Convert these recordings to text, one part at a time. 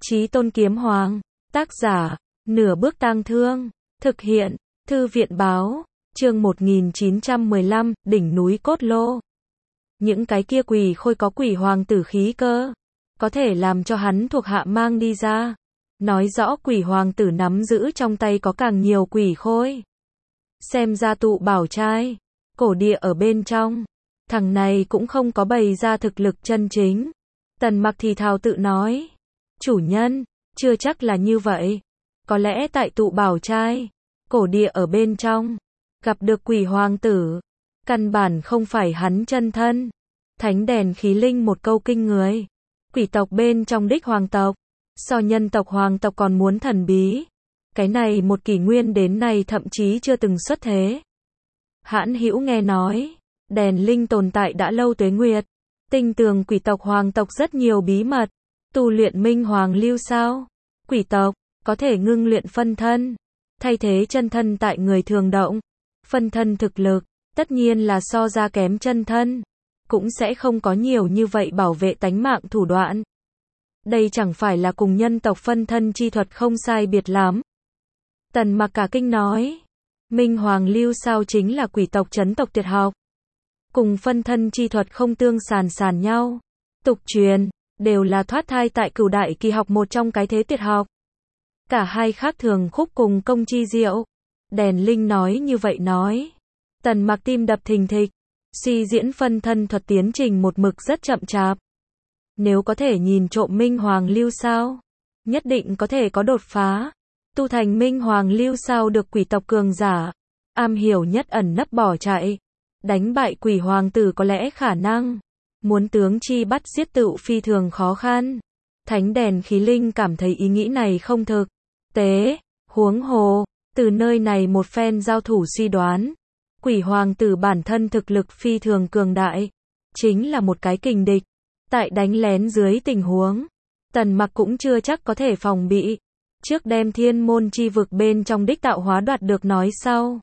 Chí Tôn Kiếm Hoàng. Tác giả, Nửa Bước Tang Thương. Thực hiện, Thư viện Báo. Chương 1915, đỉnh núi Cốt Lô. Những cái kia quỷ khôi có quỷ hoàng tử khí cơ. Có thể làm cho hắn thuộc hạ mang đi ra. Nói rõ quỷ hoàng tử nắm giữ trong tay có càng nhiều quỷ khôi. Xem ra tụ bảo trai, cổ địa ở bên trong. Thằng này cũng không có bày ra thực lực chân chính. Tần Mặc thì thào tự nói. Chủ nhân, chưa chắc là như vậy. Có lẽ tại tụ bảo trai, cổ địa ở bên trong, gặp được quỷ hoàng tử. Căn bản không phải hắn chân thân. Thánh đèn khí linh một câu kinh người. Quỷ tộc bên trong đích hoàng tộc, so nhân tộc hoàng tộc còn muốn thần bí. Cái này một kỷ nguyên đến nay thậm chí chưa từng xuất thế. Hãn hữu nghe nói, đèn linh tồn tại đã lâu tuế nguyệt. Tinh tường quỷ tộc hoàng tộc rất nhiều bí mật. Tu luyện minh hoàng lưu sao? Quỷ tộc có thể ngưng luyện phân thân, thay thế chân thân tại người thường động. Phân thân thực lực tất nhiên là so ra kém chân thân, cũng sẽ không có nhiều như vậy bảo vệ tánh mạng thủ đoạn. Đây chẳng phải là cùng nhân tộc phân thân chi thuật không sai biệt lắm. Tần Mặc cả kinh nói, minh hoàng lưu sao chính là quỷ tộc trấn tộc tuyệt học, cùng phân thân chi thuật không tương sàn nhau. Tục truyền đều là thoát thai tại Cửu Đại Kỳ học một trong cái thế tuyệt học. Cả hai khác thường khúc cùng công chi diệu. Đèn linh nói như vậy nói. Tần Mặc tim đập thình thịch. Suy diễn phân thân thuật tiến trình một mực rất chậm chạp. Nếu có thể nhìn trộm minh hoàng lưu sao, nhất định có thể có đột phá. Tu thành minh hoàng lưu sao được quỷ tộc cường giả, am hiểu nhất ẩn nấp bỏ chạy. Đánh bại quỷ hoàng tử có lẽ khả năng. Muốn tướng chi bắt giết tựu phi thường khó khăn. Thánh đèn khí linh cảm thấy ý nghĩ này không thực tế. Huống hồ, từ nơi này một phen giao thủ suy đoán, quỷ hoàng tử bản thân thực lực phi thường cường đại, chính là một cái kình địch. Tại đánh lén dưới tình huống, Tần Mặc cũng chưa chắc có thể phòng bị. Trước đem thiên môn chi vực bên trong đích tạo hóa đoạt được nói sau.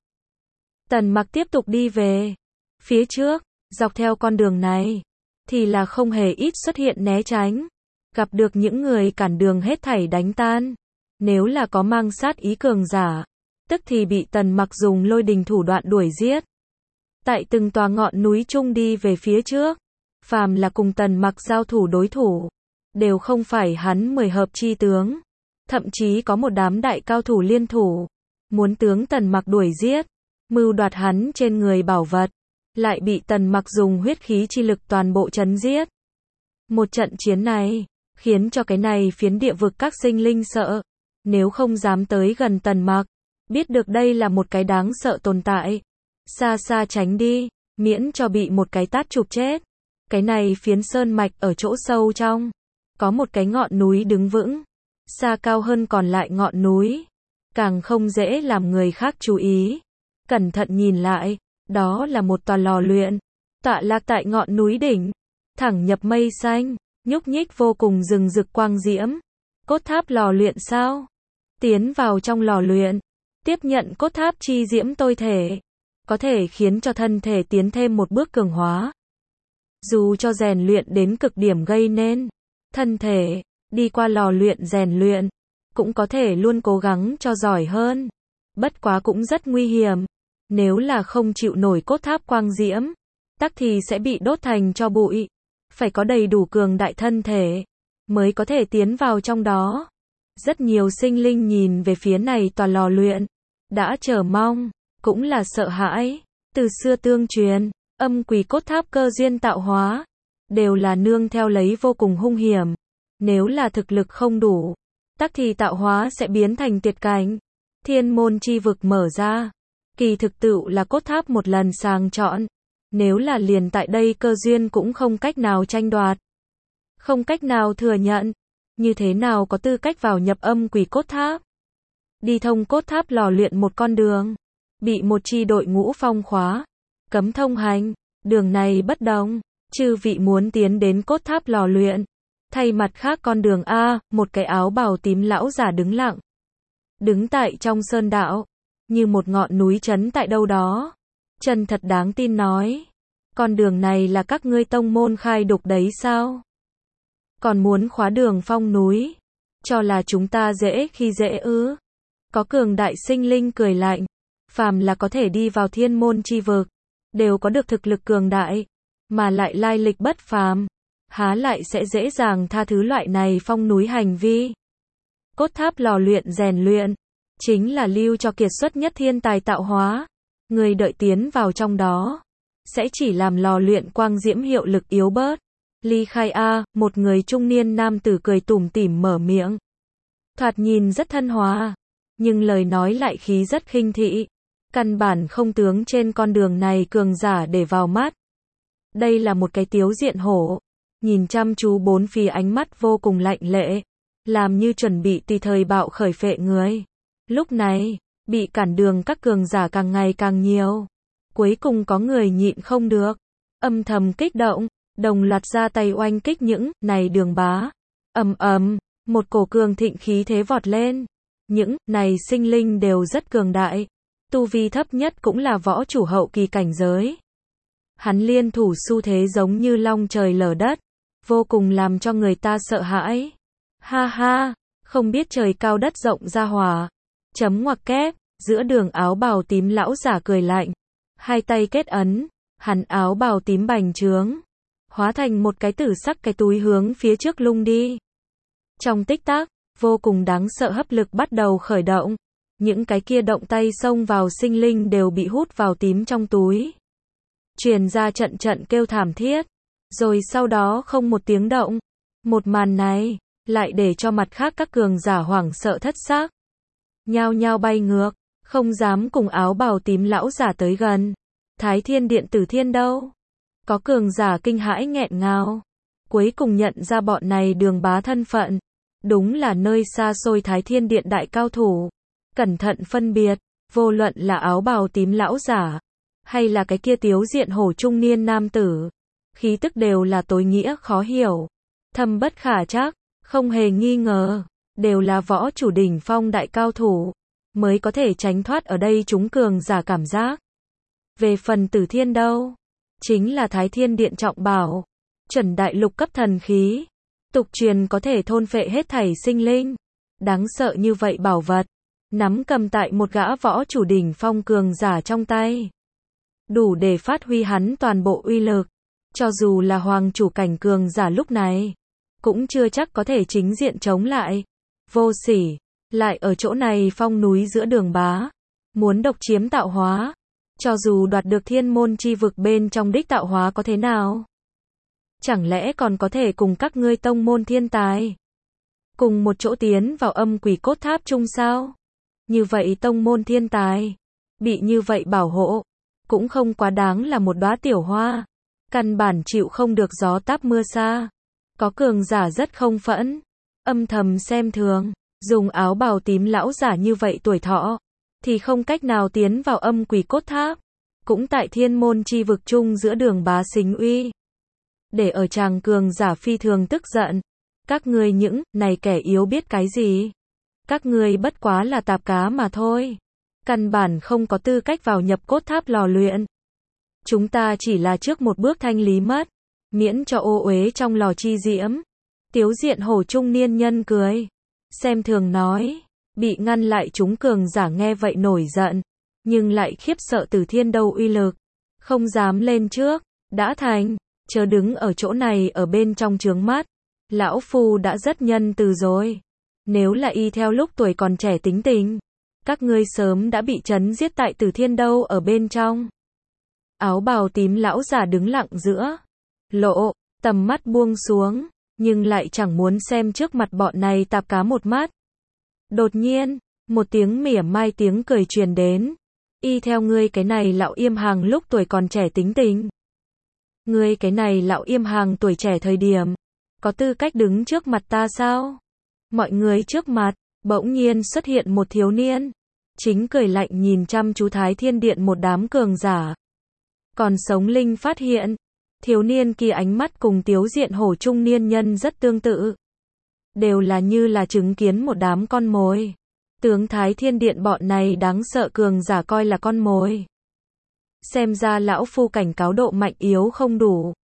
Tần Mặc tiếp tục đi về phía trước, dọc theo con đường này thì là không hề ít xuất hiện né tránh, gặp được những người cản đường hết thảy đánh tan. Nếu là có mang sát ý cường giả, tức thì bị Tần Mặc dùng lôi đình thủ đoạn đuổi giết. Tại từng tòa ngọn núi chung đi về phía trước, phàm là cùng Tần Mặc giao thủ đối thủ, đều không phải hắn 10 hợp chi tướng. Thậm chí có một đám đại cao thủ liên thủ, muốn tướng Tần Mặc đuổi giết, mưu đoạt hắn trên người bảo vật, lại bị Tần Mặc dùng huyết khí chi lực toàn bộ chấn giết. Một trận chiến này, khiến cho cái này phiến địa vực các sinh linh sợ, nếu không dám tới gần Tần Mặc, biết được đây là một cái đáng sợ tồn tại, xa xa tránh đi, miễn cho bị một cái tát chụp chết. Cái này phiến sơn mạch ở chỗ sâu trong, có một cái ngọn núi đứng vững, xa cao hơn còn lại ngọn núi, càng không dễ làm người khác chú ý. Cẩn thận nhìn lại, đó là một tòa lò luyện, tọa lạc tại ngọn núi đỉnh, thẳng nhập mây xanh, nhúc nhích vô cùng rừng rực quang diễm. Cốt tháp lò luyện sao? Tiến vào trong lò luyện, tiếp nhận cốt tháp chi diễm tôi thể, có thể khiến cho thân thể tiến thêm một bước cường hóa. Dù cho rèn luyện đến cực điểm gây nên, thân thể, đi qua lò luyện rèn luyện, cũng có thể luôn cố gắng cho giỏi hơn. Bất quá cũng rất nguy hiểm. Nếu là không chịu nổi cốt tháp quang diễm, tắc thì sẽ bị đốt thành tro bụi. Phải có đầy đủ cường đại thân thể, mới có thể tiến vào trong đó. Rất nhiều sinh linh nhìn về phía này tòa lò luyện, đã chờ mong, cũng là sợ hãi. Từ xưa tương truyền, âm quỷ cốt tháp cơ duyên tạo hóa, đều là nương theo lấy vô cùng hung hiểm. Nếu là thực lực không đủ, tắc thì tạo hóa sẽ biến thành tuyệt cảnh. Thiên môn chi vực mở ra, kỳ thực tựu là cốt tháp một lần sàng chọn. Nếu là liền tại đây cơ duyên cũng không cách nào tranh đoạt, không cách nào thừa nhận, như thế nào có tư cách vào nhập âm quỷ cốt tháp? Đi thông cốt tháp lò luyện một con đường, bị một chi đội ngũ phong khóa, cấm thông hành. Đường này bất đồng, chư vị muốn tiến đến cốt tháp lò luyện, thay mặt khác con đường A. Một cái áo bào tím lão giả đứng lặng, đứng tại trong sơn đạo, như một ngọn núi trấn tại đâu đó. Chân thật đáng tin nói, con đường này là các ngươi tông môn khai đục đấy sao? Còn muốn khóa đường phong núi, cho là chúng ta dễ khi dễ ư? Có cường đại sinh linh cười lạnh, phàm là có thể đi vào thiên môn chi vực, đều có được thực lực cường đại, mà lại lai lịch bất phàm, há lại sẽ dễ dàng tha thứ loại này phong núi hành vi. Cốt tháp lò luyện rèn luyện, chính là lưu cho kiệt xuất nhất thiên tài tạo hóa. Người đợi tiến vào trong đó, sẽ chỉ làm lò luyện quang diễm hiệu lực yếu bớt. Ly khai a, một người trung niên nam tử cười tủm tỉm mở miệng. Thoạt nhìn rất thân hòa, nhưng lời nói lại khí rất khinh thị. Căn bản không tướng trên con đường này cường giả để vào mắt. Đây là một cái tiếu diện hổ, nhìn chăm chú bốn phía ánh mắt vô cùng lạnh lệ, làm như chuẩn bị tùy thời bạo khởi phệ người. Lúc này, bị cản đường các cường giả càng ngày càng nhiều. Cuối cùng có người nhịn không được, âm thầm kích động, đồng loạt ra tay oanh kích những này đường bá. Ầm ầm, một cổ cường thịnh khí thế vọt lên. Những này sinh linh đều rất cường đại, tu vi thấp nhất cũng là võ chủ hậu kỳ cảnh giới. Hắn liên thủ xu thế giống như long trời lở đất, vô cùng làm cho người ta sợ hãi. Ha ha, không biết trời cao đất rộng ra hòa. Chấm ngoặc kép, giữa đường áo bào tím lão giả cười lạnh, hai tay kết ấn, hắn áo bào tím bành trướng, hóa thành một cái tử sắc cái túi hướng phía trước lung đi. Trong tích tắc, vô cùng đáng sợ hấp lực bắt đầu khởi động, những cái kia động tay xông vào sinh linh đều bị hút vào tím trong túi. Truyền ra trận trận kêu thảm thiết, rồi sau đó không một tiếng động. Một màn này, lại để cho mặt khác các cường giả hoảng sợ thất xác. Nhao nhao bay ngược, không dám cùng áo bào tím lão giả tới gần. Thái Thiên Điện Tử Thiên đâu? Có cường giả kinh hãi nghẹn ngào. Cuối cùng nhận ra bọn này đường bá thân phận. Đúng là nơi xa xôi Thái Thiên Điện đại cao thủ. Cẩn thận phân biệt, vô luận là áo bào tím lão giả, hay là cái kia tiếu diện hổ trung niên nam tử. Khí tức đều là tối nghĩa khó hiểu, thâm bất khả trắc, không hề nghi ngờ, đều là võ chủ đỉnh phong đại cao thủ, mới có thể tránh thoát ở đây chúng cường giả cảm giác. Về phần Tử Thiên đâu? Chính là Thái Thiên Điện trọng bảo, chuẩn đại lục cấp thần khí, tục truyền có thể thôn phệ hết thảy sinh linh. Đáng sợ như vậy bảo vật, nắm cầm tại một gã võ chủ đỉnh phong cường giả trong tay, đủ để phát huy hắn toàn bộ uy lực. Cho dù là hoàng chủ cảnh cường giả lúc này, cũng chưa chắc có thể chính diện chống lại. Vô sỉ, lại ở chỗ này phong núi giữa đường bá, muốn độc chiếm tạo hóa. Cho dù đoạt được thiên môn chi vực bên trong đích tạo hóa có thế nào? Chẳng lẽ còn có thể cùng các ngươi tông môn thiên tài cùng một chỗ tiến vào âm quỷ cốt tháp chung sao? Như vậy tông môn thiên tài, bị như vậy bảo hộ, cũng không quá đáng là một đóa tiểu hoa. Căn bản chịu không được gió táp mưa xa. Có cường giả rất không phẫn, âm thầm xem thường, dùng áo bào tím lão giả như vậy tuổi thọ, thì không cách nào tiến vào âm quỷ cốt tháp. Cũng tại thiên môn chi vực chung giữa đường bá xính uy. Để ở chàng cường giả phi thường tức giận. Các ngươi những này kẻ yếu biết cái gì? Các ngươi bất quá là tạp cá mà thôi. Căn bản không có tư cách vào nhập cốt tháp lò luyện. Chúng ta chỉ là trước một bước thanh lý mất, miễn cho ô uế trong lò chi diễm. Tiếu diện hổ trung niên nhân cười, xem thường nói. Bị ngăn lại chúng cường giả nghe vậy nổi giận, nhưng lại khiếp sợ Tử Thiên đâu uy lực, không dám lên trước. Đã thành, chớ đứng ở chỗ này ở bên trong chướng mắt. Lão phu đã rất nhân từ rồi. Nếu là y theo lúc tuổi còn trẻ tính tình, các ngươi sớm đã bị chấn giết tại Tử Thiên đâu ở bên trong. Áo bào tím lão giả đứng lặng giữa lộ, tầm mắt buông xuống, nhưng lại chẳng muốn xem trước mặt bọn này tạp cá một mắt. Đột nhiên, một tiếng mỉa mai tiếng cười truyền đến. Y theo ngươi cái này lão yêm hàng lúc tuổi còn trẻ tính tình. Ngươi cái này lão yêm hàng tuổi trẻ thời điểm, có tư cách đứng trước mặt ta sao? Mọi người trước mặt, bỗng nhiên xuất hiện một thiếu niên, chính cười lạnh nhìn chăm chú Thái Thiên Điện một đám cường giả. Còn sống linh phát hiện, thiếu niên kia ánh mắt cùng tiếu diện hổ trung niên nhân rất tương tự. Đều là như là chứng kiến một đám con mồi. Tướng Thái Thiên Điện bọn này đáng sợ cường giả coi là con mồi. Xem ra lão phu cảnh cáo độ mạnh yếu không đủ.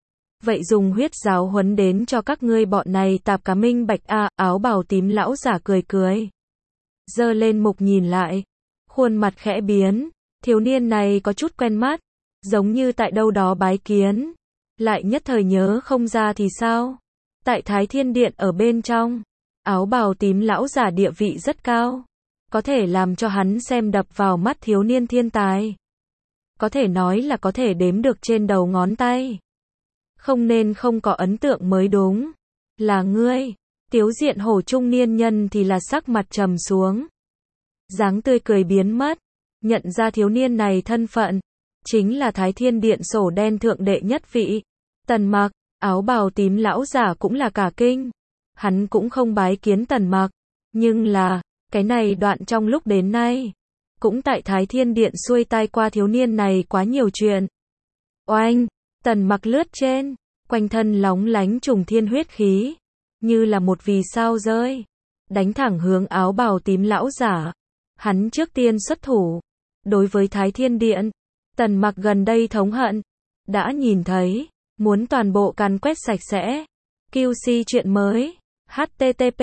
vậy dùng huyết giáo huấn đến cho các ngươi bọn này tạp cá minh bạch a. Áo bào tím lão giả cười cười. Giơ lên mục nhìn lại. Khuôn mặt khẽ biến. Thiếu niên này có chút quen mắt. Giống như tại đâu đó bái kiến. Lại nhất thời nhớ không ra thì sao? Tại Thái Thiên Điện ở bên trong. Áo bào tím lão giả địa vị rất cao. Có thể làm cho hắn xem đập vào mắt thiếu niên thiên tài. Có thể nói là có thể đếm được trên đầu ngón tay. Không nên không có ấn tượng mới đúng. Là ngươi. Tiếu diện hổ trung niên nhân thì là sắc mặt trầm xuống. Dáng tươi cười biến mất. Nhận ra thiếu niên này thân phận. Chính là Thái Thiên Điện sổ đen thượng đệ nhất vị. Tần Mặc. Áo bào tím lão giả cũng là cả kinh. Hắn cũng không bái kiến Tần Mặc. Nhưng là, cái này đoạn trong lúc đến nay. Cũng tại Thái Thiên Điện xuôi tai qua thiếu niên này quá nhiều chuyện. Oanh, Tần Mặc lướt trên. Quanh thân lóng lánh trùng thiên huyết khí. Như là một vì sao rơi. Đánh thẳng hướng áo bào tím lão giả. Hắn trước tiên xuất thủ. Đối với Thái Thiên Điện, Tần Mặc gần đây thống hận. Đã nhìn thấy. Muốn toàn bộ càn quét sạch sẽ. QC chuyện mới. http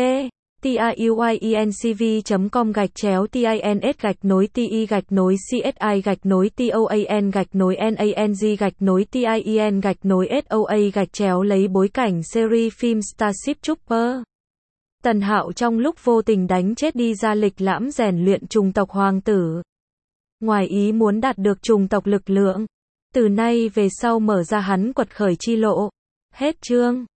tiuyenCV.com/ti.NSGACNOI TI-NANG-TIEN-SOA lấy bối cảnh series phim Starship Trooper. Tần Hạo trong lúc vô tình đánh chết đi ra lịch lãm rèn luyện trùng tộc hoàng tử. Ngoài ý muốn đạt được trùng tộc lực lượng. Từ nay về sau mở ra hắn quật khởi chi lộ. Hết chương.